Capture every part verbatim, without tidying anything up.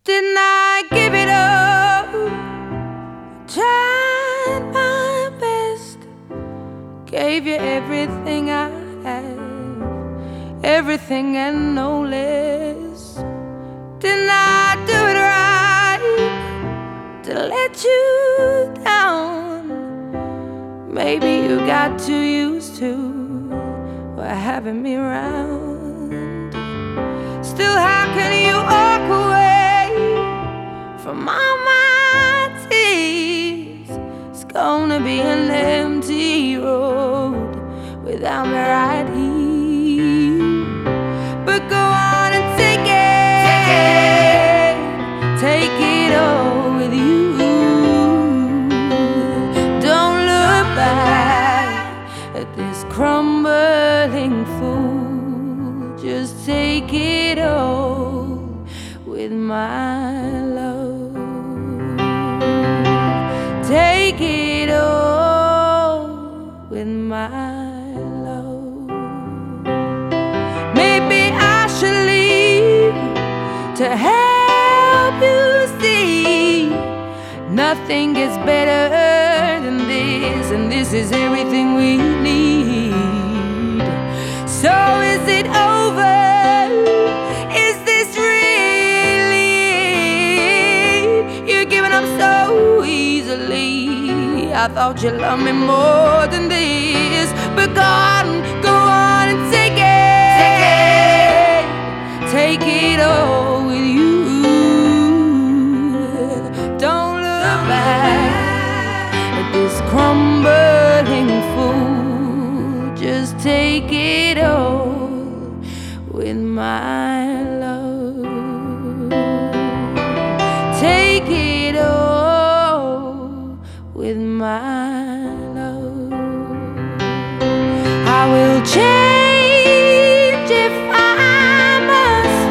Didn't I give it up? Tried my best, gave you everything I have, everything and no less. Didn't I do it right to let you down? Maybe you got too used to having me around. Still, how can you walk away from all my tears? It's gonna be an empty road without me right here. But go on and take it, take it all with you. Don't look back at this crumbling fool. Just take it all with my love. Take it all with my love. Maybe I should leave to help you see nothing gets better than this, and this is everything we need. So is it over? Is this really it? You're giving up so easily. I thought you loved me more than this. But go on, go on and take it, take it all with you. Don't look back at this crumbling fool. Just take it all with my love. Take it all with my love. I will change if I must.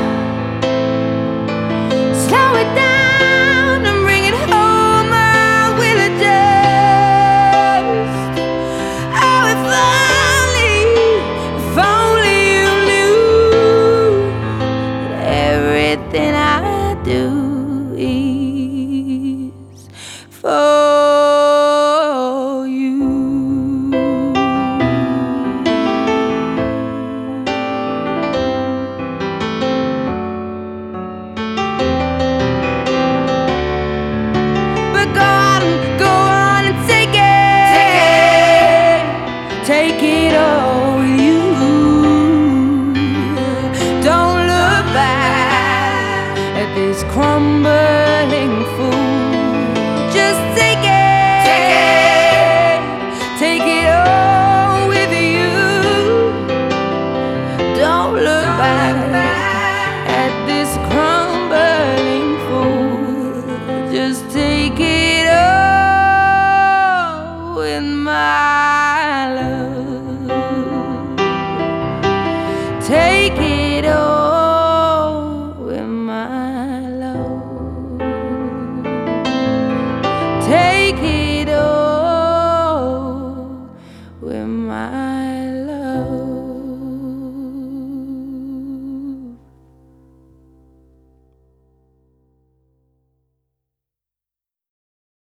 Slow it down and bring it home. I will adjust. Oh, if only, if only you knew that everything I do is for you. But go on, go on and take it, take it all with you. Don't look back at this crumbling fool. Just take it, take it all with you. Don't look back